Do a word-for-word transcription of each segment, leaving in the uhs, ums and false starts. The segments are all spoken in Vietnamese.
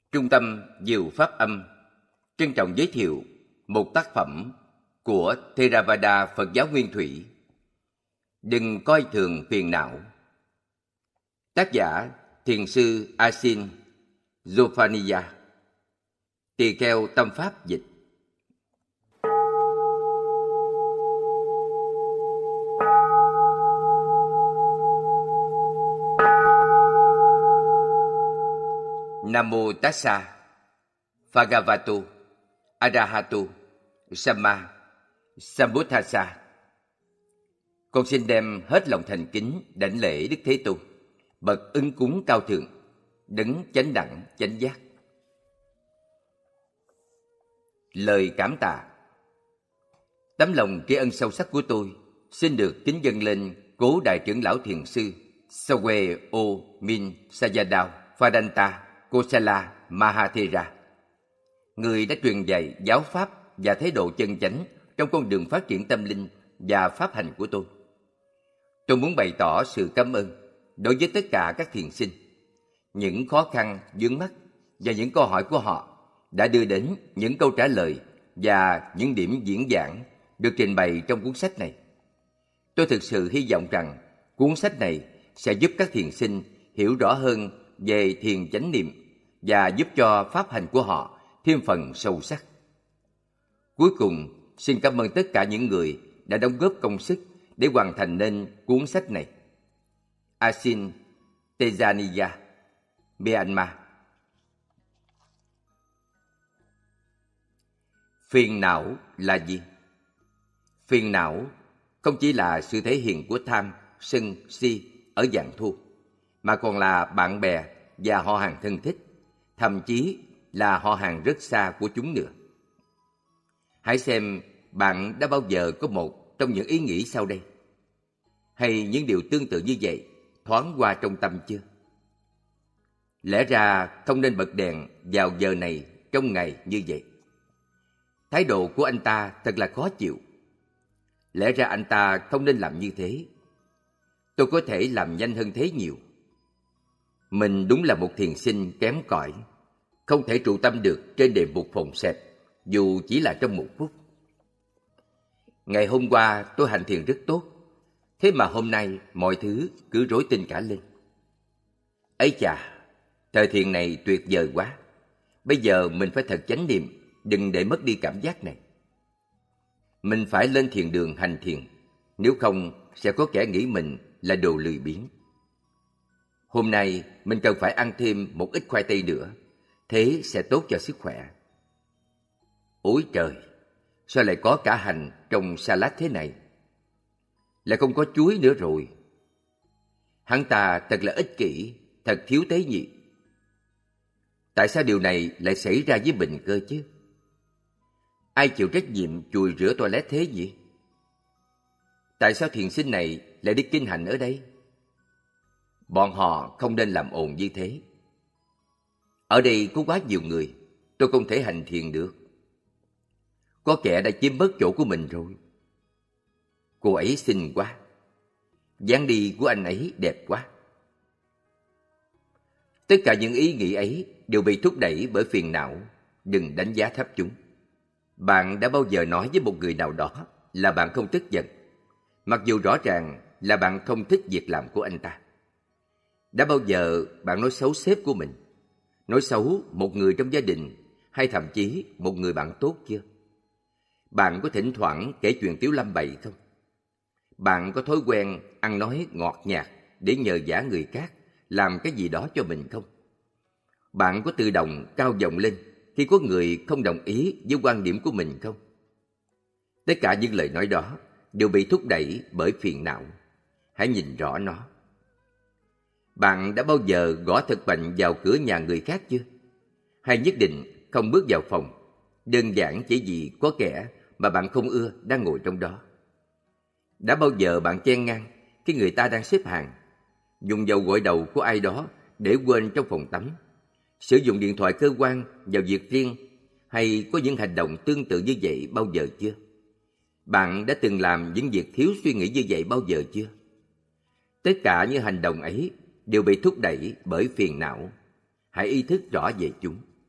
Trung tâm Diệu Pháp Âm trân trọng giới thiệu một tác phẩm của Theravada Phật giáo Nguyên Thủy. Đừng coi thường phiền não. Tác giả Thiền sư Asin Zofania. Tỳ kheo Tâm Pháp dịch. Namo Tassa Bhagavato Arahato Samma Sambuddhassa. Con xin đem hết lòng thành kính đảnh lễ Đức Thế Tôn, bậc ưng cúng cao thượng, đấng chánh đẳng chánh giác. Lời cảm tạ. Tấm lòng tri ân sâu sắc của tôi xin được kính dâng lên cố đại trưởng lão thiền sư Sawe O Min Sayadaw Phadanta Kosala Mahathera, người đã truyền dạy giáo pháp và thái độ chân chánh trong con đường phát triển tâm linh và pháp hành của tôi. Tôi muốn bày tỏ sự cảm ơn đối với tất cả các thiền sinh. Những khó khăn, vướng mắc và những câu hỏi của họ đã đưa đến những câu trả lời và những điểm diễn giảng được trình bày trong cuốn sách này. Tôi thực sự hy vọng rằng cuốn sách này sẽ giúp các thiền sinh hiểu rõ hơn về thiền chánh niệm và giúp cho pháp hành của họ thêm phần sâu sắc. Cuối cùng, xin cảm ơn tất cả những người đã đóng góp công sức để hoàn thành nên cuốn sách này. Asin Tanzania, Myanmar. Phiền não là gì? Phiền não không chỉ là sự thể hiện của tham, sân, si ở dạng thô, mà còn là bạn bè và họ hàng thân thích, thậm chí là họ hàng rất xa của chúng nữa. Hãy xem bạn đã bao giờ có một trong những ý nghĩ sau đây, hay những điều tương tự như vậy thoáng qua trong tâm chưa? Lẽ ra không nên bật đèn vào giờ này trong ngày như vậy. Thái độ của anh ta thật là khó chịu. Lẽ ra anh ta không nên làm như thế. Tôi có thể làm nhanh hơn thế nhiều. Mình đúng là một thiền sinh kém cỏi, không thể trụ tâm được trên đề mục phòng xẹp, dù chỉ là trong một phút. Ngày hôm qua tôi hành thiền rất tốt, thế mà hôm nay mọi thứ cứ rối tinh cả lên. Ấy chà, thời thiền này tuyệt vời quá. Bây giờ mình phải thật chánh niệm, đừng để mất đi cảm giác này. Mình phải lên thiền đường hành thiền, nếu không sẽ có kẻ nghĩ mình là đồ lười biếng. Hôm nay mình cần phải ăn thêm một ít khoai tây nữa, thế sẽ tốt cho sức khỏe. Ôi trời, sao lại có cả hành trong salad thế này? Lại không có chuối nữa rồi. Hắn ta thật là ích kỷ, thật thiếu tế nhị. Tại sao điều này lại xảy ra với mình cơ chứ? Ai chịu trách nhiệm chùi rửa toilet thế nhỉ? Tại sao thiền sinh này lại đi kinh hành ở đây? Bọn họ không nên làm ồn như thế. Ở đây có quá nhiều người, tôi không thể hành thiền được. Có kẻ đã chiếm mất chỗ của mình rồi. Cô ấy xinh quá. Dáng đi của anh ấy đẹp quá. Tất cả những ý nghĩ ấy đều bị thúc đẩy bởi phiền não. Đừng đánh giá thấp chúng. Bạn đã bao giờ nói với một người nào đó là bạn không tức giận, mặc dù rõ ràng là bạn không thích việc làm của anh ta? Đã bao giờ bạn nói xấu sếp của mình, nói xấu một người trong gia đình, hay thậm chí một người bạn tốt chưa? Bạn có thỉnh thoảng kể chuyện tiếu lâm bậy không? Bạn có thói quen ăn nói ngọt nhạt để nhờ vả người khác làm cái gì đó cho mình không? Bạn có tự động cao giọng lên khi có người không đồng ý với quan điểm của mình không? Tất cả những lời nói đó đều bị thúc đẩy bởi phiền não. Hãy nhìn rõ nó. Bạn đã bao giờ gõ thật mạnh vào cửa nhà người khác chưa? Hay nhất định không bước vào phòng, đơn giản chỉ vì có kẻ mà bạn không ưa đang ngồi trong đó? Đã bao giờ bạn chen ngang khi người ta đang xếp hàng, dùng dầu gội đầu của ai đó để quên trong phòng tắm, sử dụng điện thoại cơ quan vào việc riêng, hay có những hành động tương tự như vậy bao giờ chưa? Bạn đã từng làm những việc thiếu suy nghĩ như vậy bao giờ chưa? Tất cả những hành động ấy đều bị thúc đẩy bởi phiền não. Hãy ý thức rõ về chúng.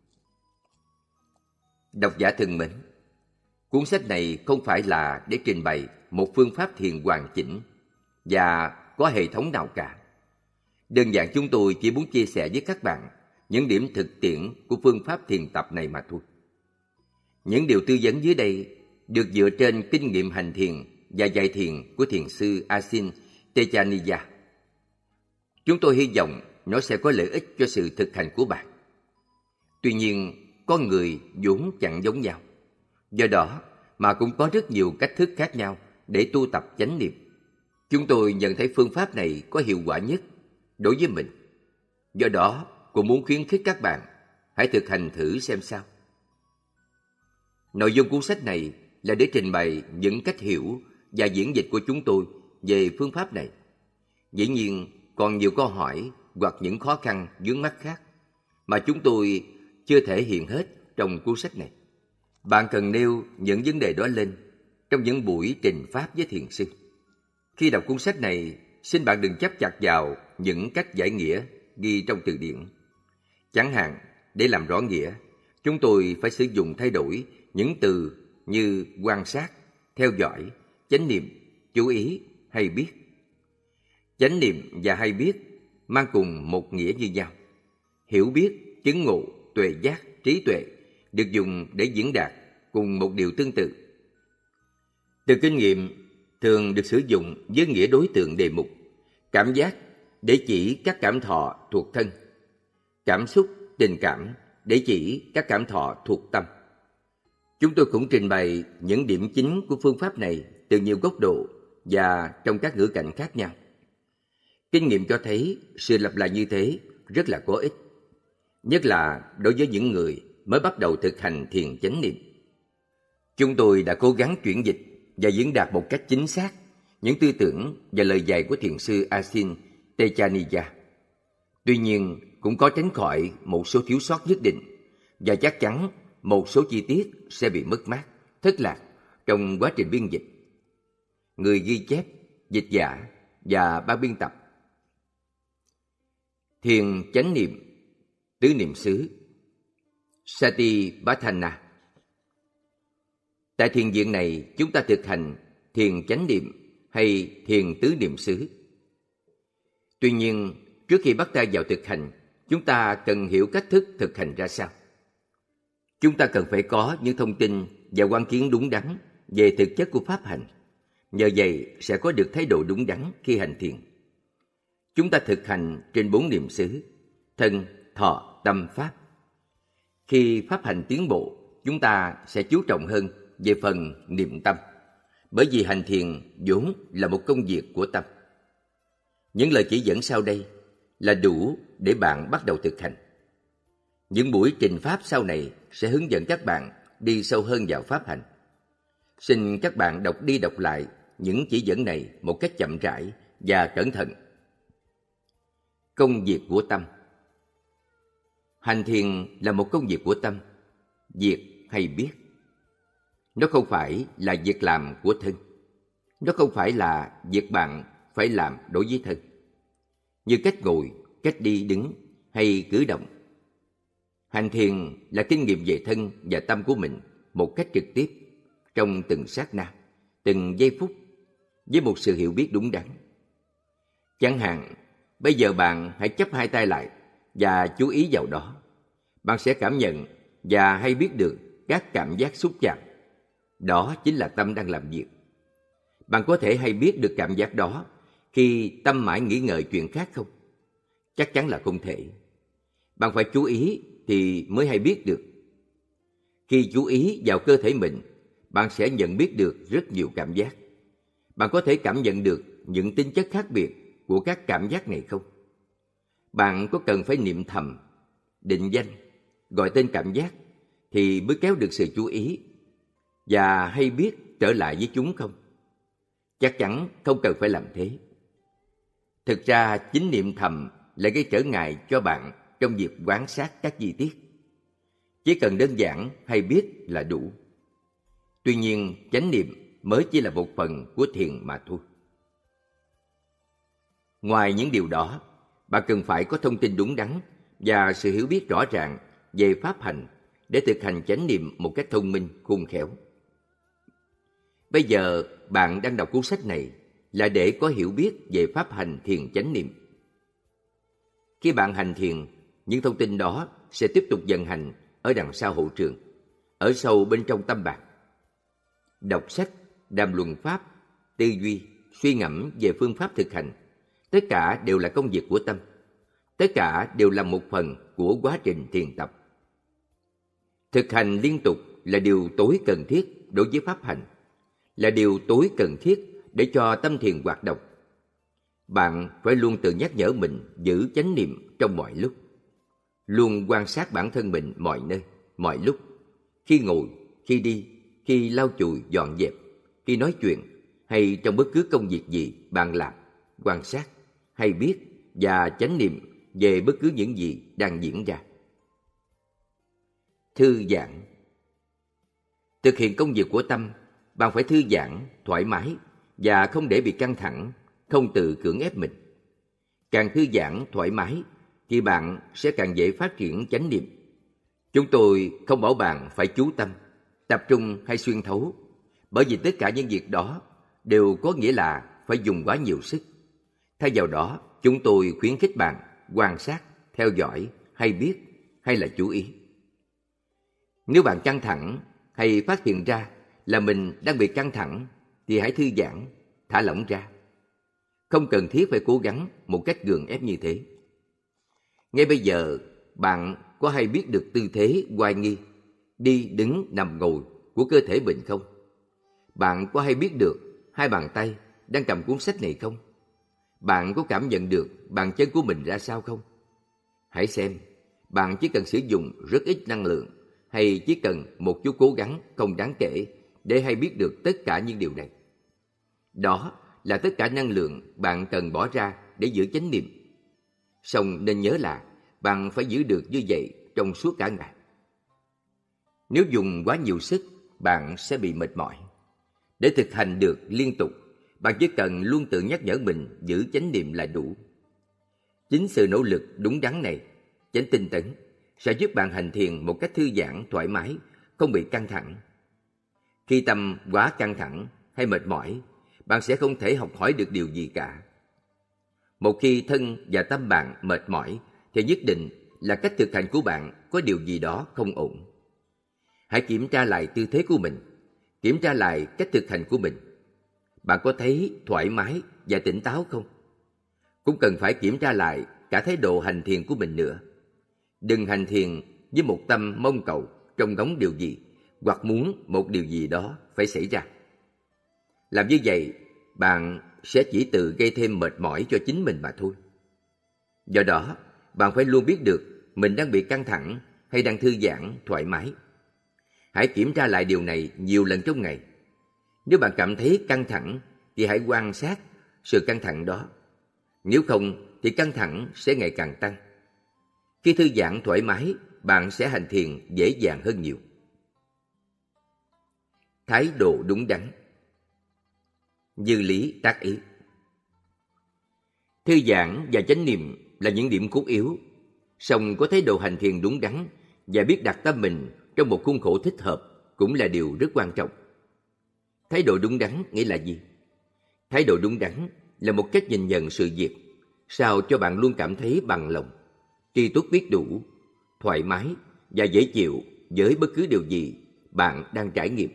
Độc giả thân mến, cuốn sách này không phải là để trình bày một phương pháp thiền hoàn chỉnh và có hệ thống nào cả. Đơn giản chúng tôi chỉ muốn chia sẻ với các bạn những điểm thực tiễn của phương pháp thiền tập này mà thôi. Những điều tư vấn dưới đây được dựa trên kinh nghiệm hành thiền và dạy thiền của thiền sư Asin Tejaniya. Chúng tôi hy vọng nó sẽ có lợi ích cho sự thực hành của bạn. Tuy nhiên, con người vốn chẳng giống nhau. Do đó mà cũng có rất nhiều cách thức khác nhau để tu tập chánh niệm. Chúng tôi nhận thấy phương pháp này có hiệu quả nhất đối với mình. Do đó, cũng muốn khuyến khích các bạn hãy thực hành thử xem sao. Nội dung cuốn sách này là để trình bày những cách hiểu và diễn dịch của chúng tôi về phương pháp này. Dĩ nhiên, còn nhiều câu hỏi hoặc những khó khăn vướng mắc khác mà chúng tôi chưa thể hiện hết trong cuốn sách này. Bạn cần nêu những vấn đề đó lên trong những buổi trình pháp với thiền sư. Khi đọc cuốn sách này, xin bạn đừng chấp chặt vào những cách giải nghĩa ghi trong từ điển. Chẳng hạn, để làm rõ nghĩa, chúng tôi phải sử dụng thay đổi những từ như quan sát, theo dõi, chánh niệm, chú ý hay biết. Chánh niệm và hay biết mang cùng một nghĩa như nhau. Hiểu biết, chứng ngộ, tuệ giác, trí tuệ được dùng để diễn đạt cùng một điều tương tự. Từ kinh nghiệm thường được sử dụng với nghĩa đối tượng đề mục. Cảm giác để chỉ các cảm thọ thuộc thân. Cảm xúc, tình cảm để chỉ các cảm thọ thuộc tâm. Chúng tôi cũng trình bày những điểm chính của phương pháp này từ nhiều góc độ và trong các ngữ cảnh khác nhau. Kinh nghiệm cho thấy sự lặp lại như thế rất là có ích, nhất là đối với những người mới bắt đầu thực hành thiền chánh niệm. Chúng tôi đã cố gắng chuyển dịch và diễn đạt một cách chính xác những tư tưởng và lời dạy của thiền sư Asin Tejaniya. Tuy nhiên, cũng có tránh khỏi một số thiếu sót nhất định và chắc chắn một số chi tiết sẽ bị mất mát, thất lạc trong quá trình biên dịch. Người ghi chép, dịch giả và ban biên tập. Thiền chánh niệm, tứ niệm xứ, Satipatthana. Tại thiền viện này, chúng ta thực hành thiền chánh niệm hay thiền tứ niệm xứ. Tuy nhiên, trước khi bắt tay vào thực hành, chúng ta cần hiểu cách thức thực hành ra sao. Chúng ta cần phải có những thông tin và quan kiến đúng đắn về thực chất của pháp hành. Nhờ vậy sẽ có được thái độ đúng đắn khi hành thiền. Chúng ta thực hành trên bốn niệm xứ: thân, thọ, tâm, pháp. Khi pháp hành tiến bộ, chúng ta sẽ chú trọng hơn về phần niệm tâm, bởi vì hành thiền vốn là một công việc của tâm. Những lời chỉ dẫn sau đây là đủ để bạn bắt đầu thực hành. Những buổi trình pháp sau này sẽ hướng dẫn các bạn đi sâu hơn vào pháp hành. Xin các bạn đọc đi đọc lại những chỉ dẫn này một cách chậm rãi và cẩn thận. Công việc của tâm. Hành thiền là một công việc của tâm, việc hay biết. Nó không phải là việc làm của thân. Nó không phải là việc bạn phải làm đối với thân, như cách ngồi, cách đi đứng hay cử động. Hành thiền là kinh nghiệm về thân và tâm của mình một cách trực tiếp, trong từng sát na, từng giây phút, với một sự hiểu biết đúng đắn. Chẳng hạn, bây giờ bạn hãy chắp hai tay lại và chú ý vào đó. Bạn sẽ cảm nhận và hay biết được các cảm giác xúc chạm. Đó chính là tâm đang làm việc. Bạn có thể hay biết được cảm giác đó khi tâm mãi nghĩ ngợi chuyện khác không? Chắc chắn là không thể. Bạn phải chú ý thì mới hay biết được. Khi chú ý vào cơ thể mình, bạn sẽ nhận biết được rất nhiều cảm giác. Bạn có thể cảm nhận được những tính chất khác biệt của các cảm giác này không? Bạn có cần phải niệm thầm, định danh, gọi tên cảm giác thì mới kéo được sự chú ý và hay biết trở lại với chúng không? Chắc chắn không cần phải làm thế. Thực ra chính niệm thầm lại gây trở ngại cho bạn trong việc quan sát các chi tiết. Chỉ cần đơn giản hay biết là đủ. Tuy nhiên, chánh niệm mới chỉ là một phần của thiền mà thôi. Ngoài những điều đó, bạn cần phải có thông tin đúng đắn và sự hiểu biết rõ ràng về pháp hành để thực hành chánh niệm một cách thông minh, khôn khéo. Bây giờ bạn đang đọc cuốn sách này là để có hiểu biết về pháp hành thiền chánh niệm. Khi bạn hành thiền, những thông tin đó sẽ tiếp tục vận hành ở đằng sau hậu trường, ở sâu bên trong tâm bạn. Đọc sách, đàm luận pháp, tư duy, suy ngẫm về phương pháp thực hành, tất cả đều là công việc của tâm. Tất cả đều là một phần của quá trình thiền tập. Thực hành liên tục là điều tối cần thiết đối với pháp hành, là điều tối cần thiết để cho tâm thiền hoạt động. Bạn phải luôn tự nhắc nhở mình giữ chánh niệm trong mọi lúc, luôn quan sát bản thân mình mọi nơi, mọi lúc, khi ngồi, khi đi, khi lau chùi dọn dẹp, khi nói chuyện hay trong bất cứ công việc gì bạn làm. Quan sát, hay biết và chánh niệm về bất cứ những gì đang diễn ra. Thư giãn. Thực hiện công việc của tâm, bạn phải thư giãn, thoải mái và không để bị căng thẳng, không tự cưỡng ép mình. Càng thư giãn, thoải mái thì bạn sẽ càng dễ phát triển chánh niệm. Chúng tôi không bảo bạn phải chú tâm, tập trung hay xuyên thấu, bởi vì tất cả những việc đó đều có nghĩa là phải dùng quá nhiều sức. Thay vào đó, chúng tôi khuyến khích bạn quan sát, theo dõi, hay biết, hay là chú ý. Nếu bạn căng thẳng hay phát hiện ra là mình đang bị căng thẳng thì hãy thư giãn, thả lỏng ra. Không cần thiết phải cố gắng một cách gượng ép như thế. Ngay bây giờ, bạn có hay biết được tư thế oai nghi, đi, đứng, nằm, ngồi của cơ thể mình không? Bạn có hay biết được hai bàn tay đang cầm cuốn sách này không? Bạn có cảm nhận được bàn chân của mình ra sao không? Hãy xem, bạn chỉ cần sử dụng rất ít năng lượng hay chỉ cần một chút cố gắng không đáng kể để hay biết được tất cả những điều này. Đó là tất cả năng lượng bạn cần bỏ ra để giữ chánh niệm. Song nên nhớ là bạn phải giữ được như vậy trong suốt cả ngày. Nếu dùng quá nhiều sức, bạn sẽ bị mệt mỏi. Để thực hành được liên tục, bạn chỉ cần luôn tự nhắc nhở mình giữ chánh niệm là đủ. Chính sự nỗ lực đúng đắn này, chánh tinh tấn, sẽ giúp bạn hành thiền một cách thư giãn, thoải mái, không bị căng thẳng. Khi tâm quá căng thẳng hay mệt mỏi, bạn sẽ không thể học hỏi được điều gì cả. Một khi thân và tâm bạn mệt mỏi, thì nhất định là cách thực hành của bạn có điều gì đó không ổn. Hãy kiểm tra lại tư thế của mình, kiểm tra lại cách thực hành của mình. Bạn có thấy thoải mái và tỉnh táo không? Cũng cần phải kiểm tra lại cả thái độ hành thiền của mình nữa. Đừng hành thiền với một tâm mong cầu, trông ngóng điều gì, hoặc muốn một điều gì đó phải xảy ra. Làm như vậy, bạn sẽ chỉ tự gây thêm mệt mỏi cho chính mình mà thôi. Do đó, bạn phải luôn biết được mình đang bị căng thẳng hay đang thư giãn, thoải mái. Hãy kiểm tra lại điều này nhiều lần trong ngày. Nếu bạn cảm thấy căng thẳng, thì hãy quan sát sự căng thẳng đó. Nếu không, thì căng thẳng sẽ ngày càng tăng. Khi thư giãn thoải mái, bạn sẽ hành thiền dễ dàng hơn nhiều. Thái độ đúng đắn. Như lý tác ý. Thư giãn và chánh niệm là những điểm cốt yếu, song có thái độ hành thiền đúng đắn và biết đặt tâm mình trong một khuôn khổ thích hợp cũng là điều rất quan trọng. Thái độ đúng đắn nghĩa là gì? Thái độ đúng đắn là một cách nhìn nhận sự việc sao cho bạn luôn cảm thấy bằng lòng, tri túc biết đủ, thoải mái và dễ chịu với bất cứ điều gì bạn đang trải nghiệm.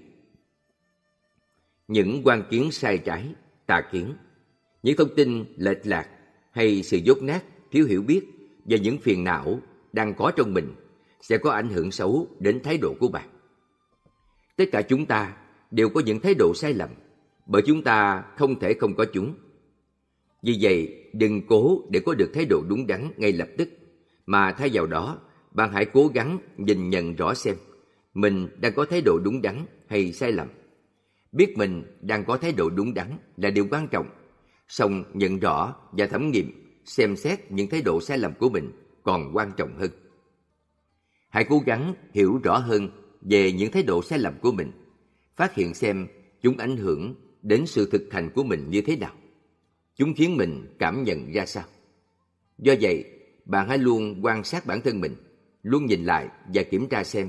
Những quan kiến sai trái, tà kiến, những thông tin lệch lạc hay sự dốt nát, thiếu hiểu biết và những phiền não đang có trong mình sẽ có ảnh hưởng xấu đến thái độ của bạn. Tất cả chúng ta đều có những thái độ sai lầm, bởi chúng ta không thể không có chúng. Vì vậy, đừng cố để có được thái độ đúng đắn ngay lập tức, mà thay vào đó, bạn hãy cố gắng nhìn nhận rõ xem mình đang có thái độ đúng đắn hay sai lầm. Biết mình đang có thái độ đúng đắn là điều quan trọng, song nhận rõ và thẩm nghiệm, xem xét những thái độ sai lầm của mình còn quan trọng hơn. Hãy cố gắng hiểu rõ hơn về những thái độ sai lầm của mình, phát hiện xem chúng ảnh hưởng đến sự thực hành của mình như thế nào. Chúng khiến mình cảm nhận ra sao. Do vậy, bạn hãy luôn quan sát bản thân mình, luôn nhìn lại và kiểm tra xem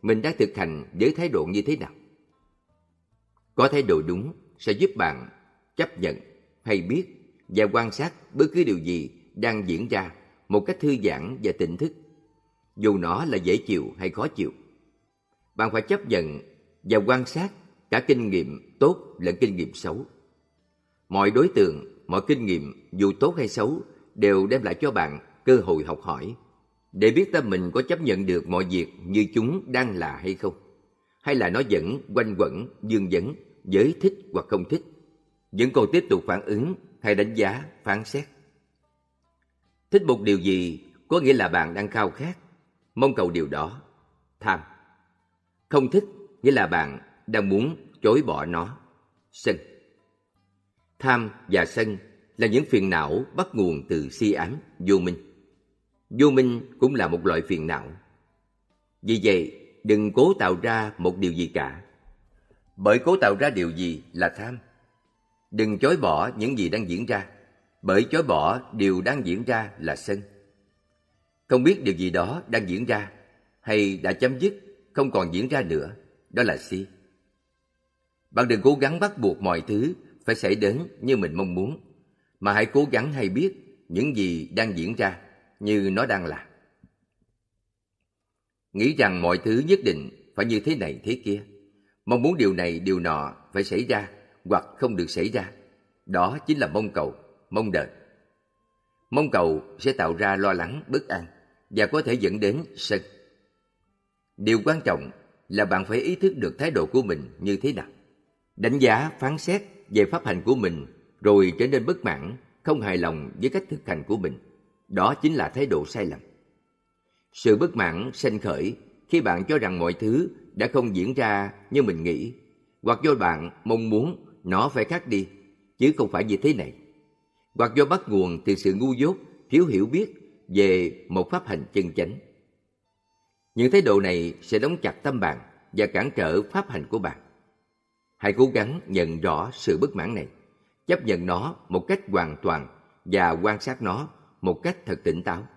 mình đang thực hành với thái độ như thế nào. Có thái độ đúng sẽ giúp bạn chấp nhận, hay biết và quan sát bất cứ điều gì đang diễn ra một cách thư giãn và tỉnh thức, dù nó là dễ chịu hay khó chịu. Bạn phải chấp nhận và quan sát cả kinh nghiệm tốt lẫn kinh nghiệm xấu. Mọi đối tượng, mọi kinh nghiệm dù tốt hay xấu đều đem lại cho bạn cơ hội học hỏi để biết tâm mình có chấp nhận được mọi việc như chúng đang là hay không, hay là nó vẫn quanh quẩn, vương vấn, với thích hoặc không thích, vẫn còn tiếp tục phản ứng hay đánh giá, phán xét. Thích một điều gì có nghĩa là bạn đang khao khát, mong cầu điều đó, tham. Không thích nghĩa là bạn đang muốn chối bỏ nó, sân. Tham và sân là những phiền não bắt nguồn từ si ám, vô minh. Vô minh cũng là một loại phiền não. Vì vậy, đừng cố tạo ra một điều gì cả, bởi cố tạo ra điều gì là tham. Đừng chối bỏ những gì đang diễn ra, bởi chối bỏ điều đang diễn ra là sân. Không biết điều gì đó đang diễn ra hay đã chấm dứt, không còn diễn ra nữa, đó là si. Bạn đừng cố gắng bắt buộc mọi thứ phải xảy đến như mình mong muốn, mà hãy cố gắng hay biết những gì đang diễn ra như nó đang là. Nghĩ rằng mọi thứ nhất định phải như thế này thế kia, mong muốn điều này điều nọ phải xảy ra hoặc không được xảy ra, đó chính là mong cầu, mong đợi. Mong cầu sẽ tạo ra lo lắng, bất an và có thể dẫn đến sân. Điều quan trọng là bạn phải ý thức được thái độ của mình như thế nào, đánh giá, phán xét về pháp hành của mình, rồi trở nên bất mãn, không hài lòng với cách thực hành của mình. Đó chính là thái độ sai lầm. Sự bất mãn sanh khởi khi bạn cho rằng mọi thứ đã không diễn ra như mình nghĩ, hoặc do bạn mong muốn nó phải khác đi, chứ không phải như thế này, hoặc do bắt nguồn từ sự ngu dốt, thiếu hiểu biết về một pháp hành chân chánh. Những thái độ này sẽ đóng chặt tâm bạn và cản trở pháp hành của bạn. Hãy cố gắng nhận rõ sự bất mãn này, chấp nhận nó một cách hoàn toàn và quan sát nó một cách thật tỉnh táo.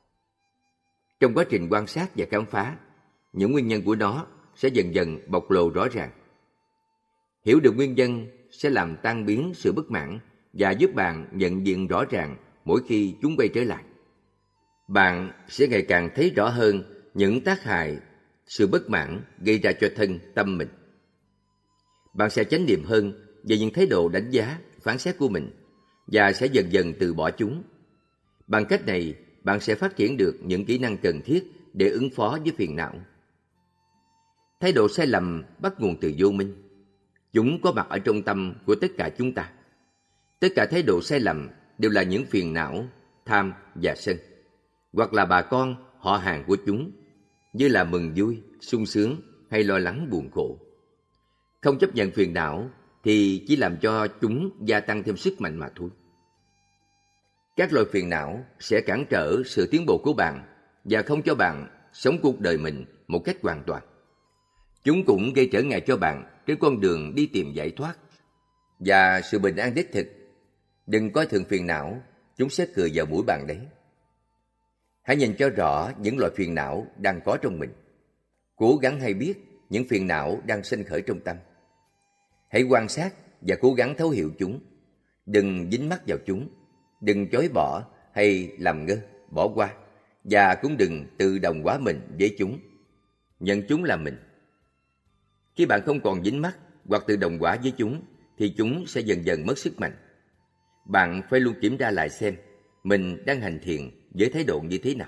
Trong quá trình quan sát và khám phá, những nguyên nhân của nó sẽ dần dần bộc lộ rõ ràng. Hiểu được nguyên nhân sẽ làm tan biến sự bất mãn và giúp bạn nhận diện rõ ràng mỗi khi chúng quay trở lại. Bạn sẽ ngày càng thấy rõ hơn những tác hại sự bất mãn gây ra cho thân tâm mình. Bạn sẽ chánh niệm hơn về những thái độ đánh giá, phán xét của mình và sẽ dần dần từ bỏ chúng. Bằng cách này, bạn sẽ phát triển được những kỹ năng cần thiết để ứng phó với phiền não. Thái độ sai lầm bắt nguồn từ vô minh. Chúng có mặt ở trong tâm của tất cả chúng ta. Tất cả thái độ sai lầm đều là những phiền não, tham và sân, hoặc là bà con, họ hàng của chúng, như là mừng vui, sung sướng hay lo lắng buồn khổ. Không chấp nhận phiền não thì chỉ làm cho chúng gia tăng thêm sức mạnh mà thôi. Các loại phiền não sẽ cản trở sự tiến bộ của bạn và không cho bạn sống cuộc đời mình một cách hoàn toàn. Chúng cũng gây trở ngại cho bạn trên con đường đi tìm giải thoát và sự bình an đích thực. Đừng coi thường phiền não, chúng sẽ cười vào mũi bạn đấy. Hãy nhìn cho rõ những loại phiền não đang có trong mình. Cố gắng hay biết những phiền não đang sinh khởi trong tâm. Hãy quan sát và cố gắng thấu hiểu chúng. Đừng dính mắc vào chúng. Đừng chối bỏ hay làm ngơ, bỏ qua. Và cũng đừng tự đồng hóa mình với chúng. Nhận chúng là mình. Khi bạn không còn dính mắc hoặc tự đồng hóa với chúng, thì chúng sẽ dần dần mất sức mạnh. Bạn phải luôn kiểm tra lại xem mình đang hành thiền với thái độ như thế nào.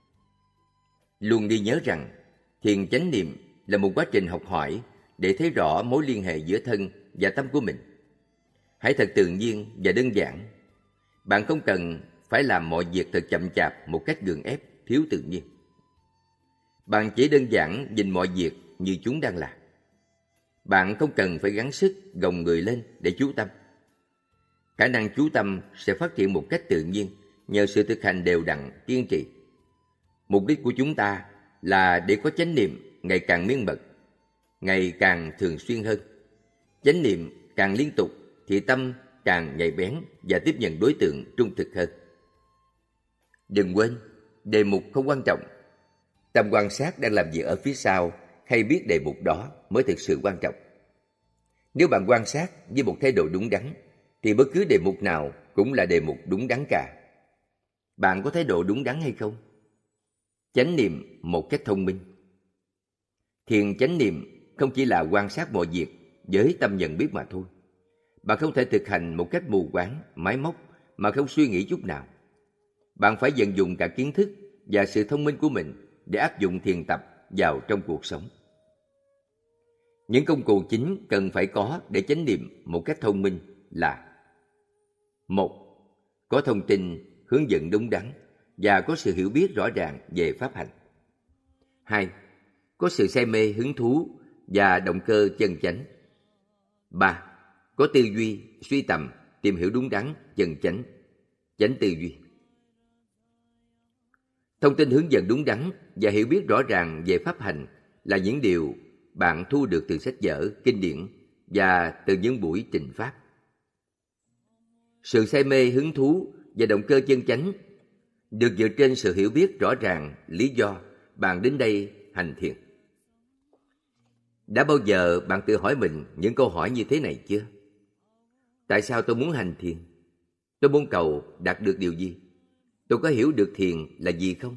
Luôn ghi nhớ rằng thiền chánh niệm là một quá trình học hỏi để thấy rõ mối liên hệ giữa thân và tâm của mình. Hãy thật tự nhiên và đơn giản. Bạn không cần phải làm mọi việc thật chậm chạp một cách gượng ép, thiếu tự nhiên. Bạn chỉ đơn giản nhìn mọi việc như chúng đang là. Bạn không cần phải gắng sức gồng người lên để chú tâm. Khả năng chú tâm sẽ phát triển một cách tự nhiên nhờ sự thực hành đều đặn, kiên trì. Mục đích của chúng ta là để có chánh niệm ngày càng miên mật, ngày càng thường xuyên hơn. Chánh niệm càng liên tục thì tâm càng nhạy bén và tiếp nhận đối tượng trung thực hơn. Đừng quên, đề mục không quan trọng. Tâm quan sát đang làm việc ở phía sau hay biết đề mục đó mới thực sự quan trọng. Nếu bạn quan sát với một thái độ đúng đắn, thì bất cứ đề mục nào cũng là đề mục đúng đắn cả. Bạn có thái độ đúng đắn hay không? Chánh niệm một cách thông minh. Thiền chánh niệm không chỉ là quan sát mọi việc với tâm nhận biết mà thôi. Bạn không thể thực hành một cách mù quáng, máy móc mà không suy nghĩ chút nào. Bạn phải vận dụng cả kiến thức và sự thông minh của mình để áp dụng thiền tập vào trong cuộc sống. Những công cụ chính cần phải có để chánh niệm một cách thông minh là: một. Có thông tin, hướng dẫn đúng đắn và có sự hiểu biết rõ ràng về pháp hành. Hai. Có sự say mê, hứng thú và động cơ chân chánh. Ba. Có tư duy, suy tầm, tìm hiểu đúng đắn, chân chánh, chánh tư duy. Thông tin hướng dẫn đúng đắn và hiểu biết rõ ràng về pháp hành là những điều bạn thu được từ sách vở, kinh điển và từ những buổi trình pháp. Sự say mê, hứng thú và động cơ chân chánh được dựa trên sự hiểu biết rõ ràng lý do bạn đến đây hành thiền. Đã bao giờ bạn tự hỏi mình những câu hỏi như thế này chưa? Tại sao tôi muốn hành thiền? Tôi muốn cầu đạt được điều gì? Tôi có hiểu được thiền là gì không?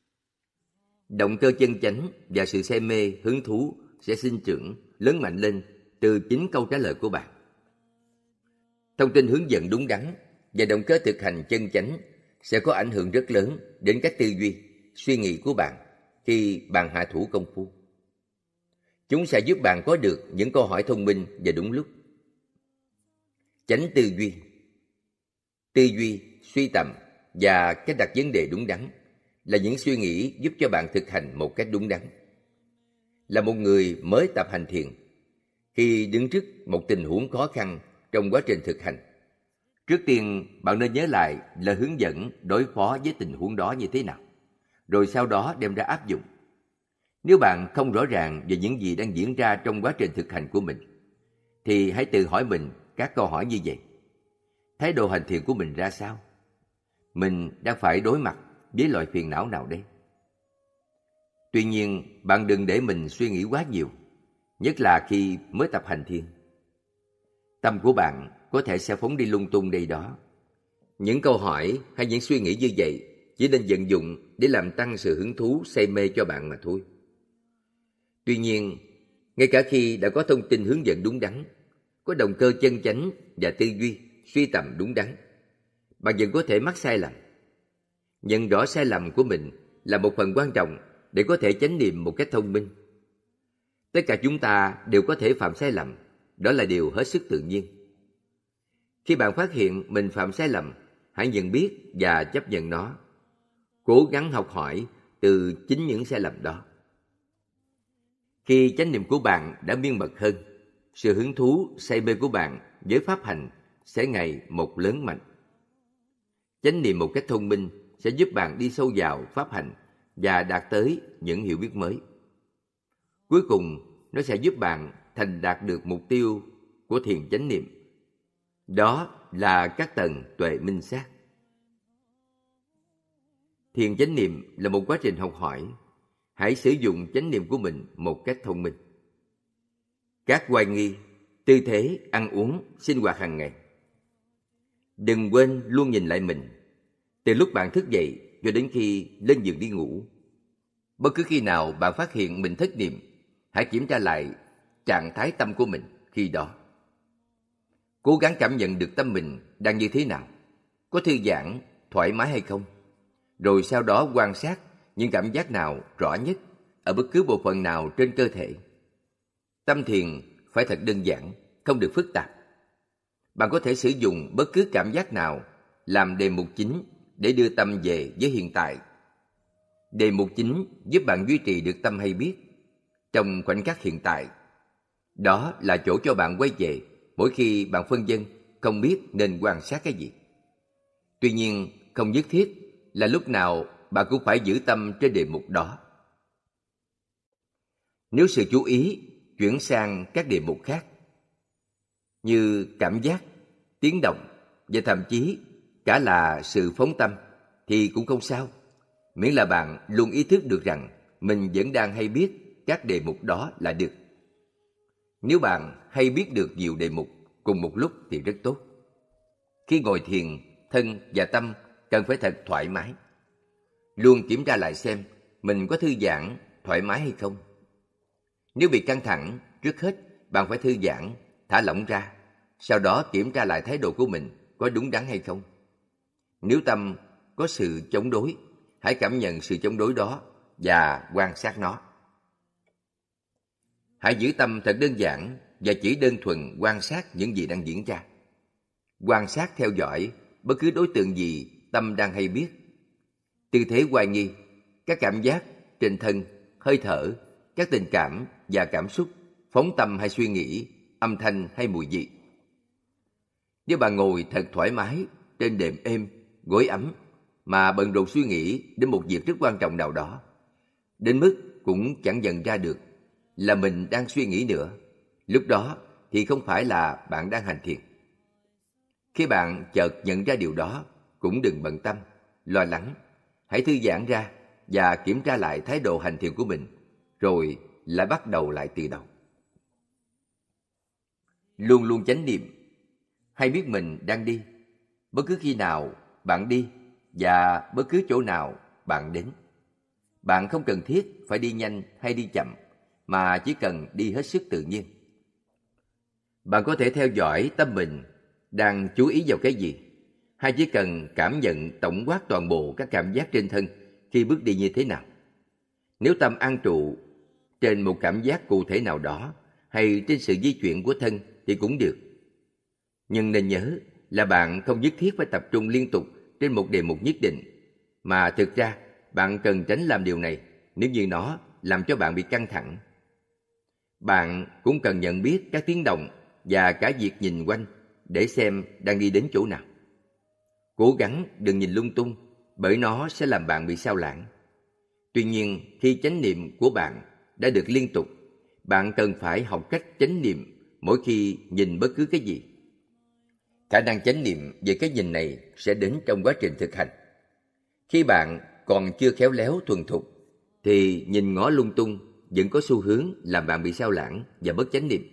Động cơ chân chánh và sự say mê, hứng thú sẽ sinh trưởng, lớn mạnh lên từ chính câu trả lời của bạn. Thông tin hướng dẫn đúng đắn và động cơ thực hành chân chánh sẽ có ảnh hưởng rất lớn đến cách tư duy, suy nghĩ của bạn khi bạn hạ thủ công phu. Chúng sẽ giúp bạn có được những câu hỏi thông minh và đúng lúc. Chánh tư duy. Tư duy, suy tầm và cách đặt vấn đề đúng đắn là những suy nghĩ giúp cho bạn thực hành một cách đúng đắn. Là một người mới tập hành thiền, khi đứng trước một tình huống khó khăn trong quá trình thực hành, trước tiên bạn nên nhớ lại lời hướng dẫn đối phó với tình huống đó như thế nào, rồi sau đó đem ra áp dụng. Nếu bạn không rõ ràng về những gì đang diễn ra trong quá trình thực hành của mình, thì hãy tự hỏi mình các câu hỏi như vậy. Thái độ hành thiền của mình ra sao? Mình đang phải đối mặt với loại phiền não nào đây? Tuy nhiên, bạn đừng để mình suy nghĩ quá nhiều, nhất là khi mới tập hành thiền. Tâm của bạn có thể sẽ phóng đi lung tung đây đó. Những câu hỏi hay những suy nghĩ như vậy chỉ nên vận dụng để làm tăng sự hứng thú, say mê cho bạn mà thôi. Tuy nhiên, ngay cả khi đã có thông tin hướng dẫn đúng đắn, có động cơ chân chánh và tư duy, suy tầm đúng đắn, bạn vẫn có thể mắc sai lầm. Nhận rõ sai lầm của mình là một phần quan trọng để có thể chánh niệm một cách thông minh. Tất cả chúng ta đều có thể phạm sai lầm, đó là điều hết sức tự nhiên. Khi bạn phát hiện mình phạm sai lầm, hãy nhận biết và chấp nhận nó. Cố gắng học hỏi từ chính những sai lầm đó. Khi chánh niệm của bạn đã miên mật hơn, sự hứng thú, say mê của bạn với pháp hành sẽ ngày một lớn mạnh. Chánh niệm một cách thông minh sẽ giúp bạn đi sâu vào pháp hành và đạt tới những hiểu biết mới. Cuối cùng, nó sẽ giúp bạn thành đạt được mục tiêu của thiền chánh niệm. Đó là các tầng tuệ minh sát. Thiền chánh niệm là một quá trình học hỏi. Hãy sử dụng chánh niệm của mình một cách thông minh. Các oai nghi, tư thế, ăn uống, sinh hoạt hàng ngày. Đừng quên luôn nhìn lại mình, từ lúc bạn thức dậy cho đến khi lên giường đi ngủ. Bất cứ khi nào bạn phát hiện mình thất niệm, hãy kiểm tra lại trạng thái tâm của mình khi đó. Cố gắng cảm nhận được tâm mình đang như thế nào, có thư giãn, thoải mái hay không. Rồi sau đó quan sát những cảm giác nào rõ nhất ở bất cứ bộ phận nào trên cơ thể. Tâm thiền phải thật đơn giản, không được phức tạp. Bạn có thể sử dụng bất cứ cảm giác nào làm đề mục chính để đưa tâm về với hiện tại. Đề mục chính giúp bạn duy trì được tâm hay biết trong khoảnh khắc hiện tại. Đó là chỗ cho bạn quay về mỗi khi bạn phân vân không biết nên quan sát cái gì. Tuy nhiên, không nhất thiết là lúc nào bạn cũng phải giữ tâm trên đề mục đó. Nếu sự chú ý chuyển sang các đề mục khác như cảm giác, tiếng động và thậm chí cả là sự phóng tâm thì cũng không sao, miễn là bạn luôn ý thức được rằng mình vẫn đang hay biết các đề mục đó là được. Nếu bạn hay biết được nhiều đề mục cùng một lúc thì rất tốt. Khi ngồi thiền, thân và tâm cần phải thật thoải mái. Luôn kiểm tra lại xem mình có thư giãn, thoải mái hay không. Nếu bị căng thẳng, trước hết bạn phải thư giãn, thả lỏng ra. Sau đó kiểm tra lại thái độ của mình có đúng đắn hay không. Nếu tâm có sự chống đối, hãy cảm nhận sự chống đối đó và quan sát nó. Hãy giữ tâm thật đơn giản và chỉ đơn thuần quan sát những gì đang diễn ra. Quan sát theo dõi bất cứ đối tượng gì tâm đang hay biết. Tư thế hoài nghi, các cảm giác trên thân, hơi thở, các tình cảm và cảm xúc, phóng tâm hay suy nghĩ, âm thanh hay mùi vị. Nếu bạn ngồi thật thoải mái trên đệm êm, gối ấm mà bận rộn suy nghĩ đến một việc rất quan trọng nào đó, đến mức cũng chẳng nhận ra được là mình đang suy nghĩ nữa, lúc đó thì không phải là bạn đang hành thiền. Khi bạn chợt nhận ra điều đó, cũng đừng bận tâm, lo lắng. Hãy thư giãn ra và kiểm tra lại thái độ hành thiền của mình, rồi lại bắt đầu lại từ đầu. Luôn luôn chánh niệm, hay biết mình đang đi, bất cứ khi nào bạn đi và bất cứ chỗ nào bạn đến. Bạn không cần thiết phải đi nhanh hay đi chậm, mà chỉ cần đi hết sức tự nhiên. Bạn có thể theo dõi tâm mình đang chú ý vào cái gì, hay chỉ cần cảm nhận tổng quát toàn bộ các cảm giác trên thân khi bước đi như thế nào. Nếu tâm an trụ trên một cảm giác cụ thể nào đó hay trên sự di chuyển của thân thì cũng được. Nhưng nên nhớ là bạn không nhất thiết phải tập trung liên tục trên một đề mục nhất định, mà thực ra bạn cần tránh làm điều này nếu như nó làm cho bạn bị căng thẳng. Bạn cũng cần nhận biết các tiếng động và cả việc nhìn quanh để xem đang đi đến chỗ nào. Cố gắng đừng nhìn lung tung, bởi nó sẽ làm bạn bị sao lãng. Tuy nhiên, khi chánh niệm của bạn đã được liên tục, bạn cần phải học cách chánh niệm mỗi khi nhìn bất cứ cái gì. Khả năng chánh niệm về cái nhìn này sẽ đến trong quá trình thực hành. Khi bạn còn chưa khéo léo thuần thục, thì nhìn ngó lung tung vẫn có xu hướng làm bạn bị sao lãng và mất chánh niệm.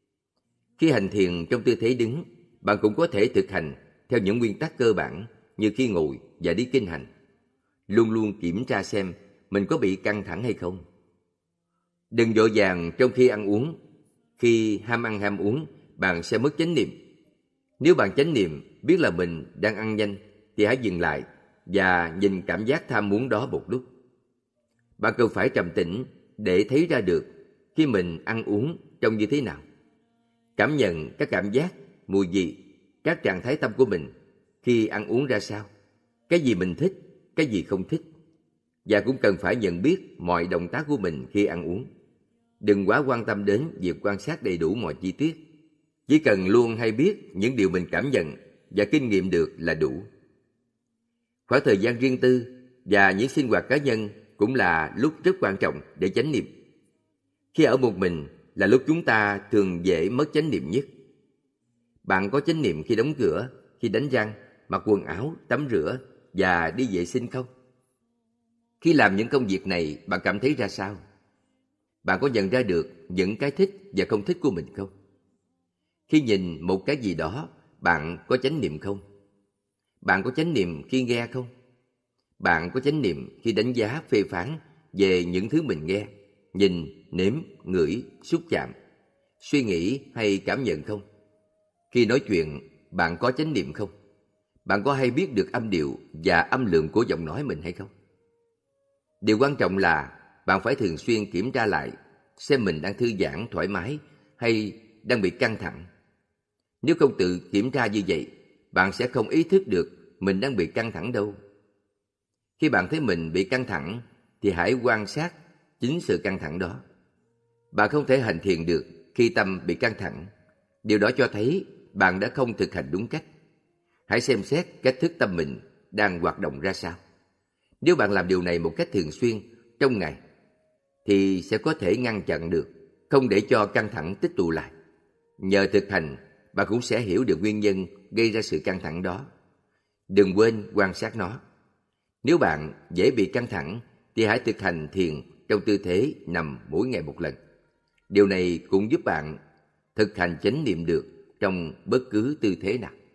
Khi hành thiền trong tư thế đứng, bạn cũng có thể thực hành theo những nguyên tắc cơ bản như khi ngồi và đi kinh hành. Luôn luôn kiểm tra xem mình có bị căng thẳng hay không. Đừng vội vàng trong khi ăn uống. Khi ham ăn ham uống, bạn sẽ mất chánh niệm. Nếu bạn chánh niệm biết là mình đang ăn nhanh, thì hãy dừng lại và nhìn cảm giác tham muốn đó một lúc. Bạn cần phải trầm tĩnh để thấy ra được khi mình ăn uống trông như thế nào. Cảm nhận các cảm giác, mùi vị, các trạng thái tâm của mình khi ăn uống ra sao, cái gì mình thích, cái gì không thích. Và cũng cần phải nhận biết mọi động tác của mình khi ăn uống. Đừng quá quan tâm đến việc quan sát đầy đủ mọi chi tiết. Chỉ cần luôn hay biết những điều mình cảm nhận và kinh nghiệm được là đủ. Khoảng thời gian riêng tư và những sinh hoạt cá nhân cũng là lúc rất quan trọng để chánh niệm. Khi ở một mình là lúc chúng ta thường dễ mất chánh niệm nhất. Bạn có chánh niệm khi đóng cửa, khi đánh răng, mặc quần áo, tắm rửa và đi vệ sinh không? Khi làm những công việc này, bạn cảm thấy ra sao? Bạn có nhận ra được những cái thích và không thích của mình không? Khi nhìn một cái gì đó, bạn có chánh niệm không? Bạn có chánh niệm khi nghe không? Bạn có chánh niệm khi đánh giá, phê phán về những thứ mình nghe, nhìn, nếm, ngửi, xúc chạm, suy nghĩ hay cảm nhận không? Khi nói chuyện, bạn có chánh niệm không? Bạn có hay biết được âm điệu và âm lượng của giọng nói mình hay không? Điều quan trọng là bạn phải thường xuyên kiểm tra lại xem mình đang thư giãn, thoải mái hay đang bị căng thẳng. Nếu không tự kiểm tra như vậy, bạn sẽ không ý thức được mình đang bị căng thẳng đâu. Khi bạn thấy mình bị căng thẳng, thì hãy quan sát chính sự căng thẳng đó. Bạn không thể hành thiền được khi tâm bị căng thẳng. Điều đó cho thấy bạn đã không thực hành đúng cách. Hãy xem xét cách thức tâm mình đang hoạt động ra sao. Nếu bạn làm điều này một cách thường xuyên trong ngày, thì sẽ có thể ngăn chặn được, không để cho căng thẳng tích tụ lại. Nhờ thực hành, bạn cũng sẽ hiểu được nguyên nhân gây ra sự căng thẳng đó. Đừng quên quan sát nó. Nếu bạn dễ bị căng thẳng, thì hãy thực hành thiền trong tư thế nằm mỗi ngày một lần. Điều này cũng giúp bạn thực hành chánh niệm được trong bất cứ tư thế nào.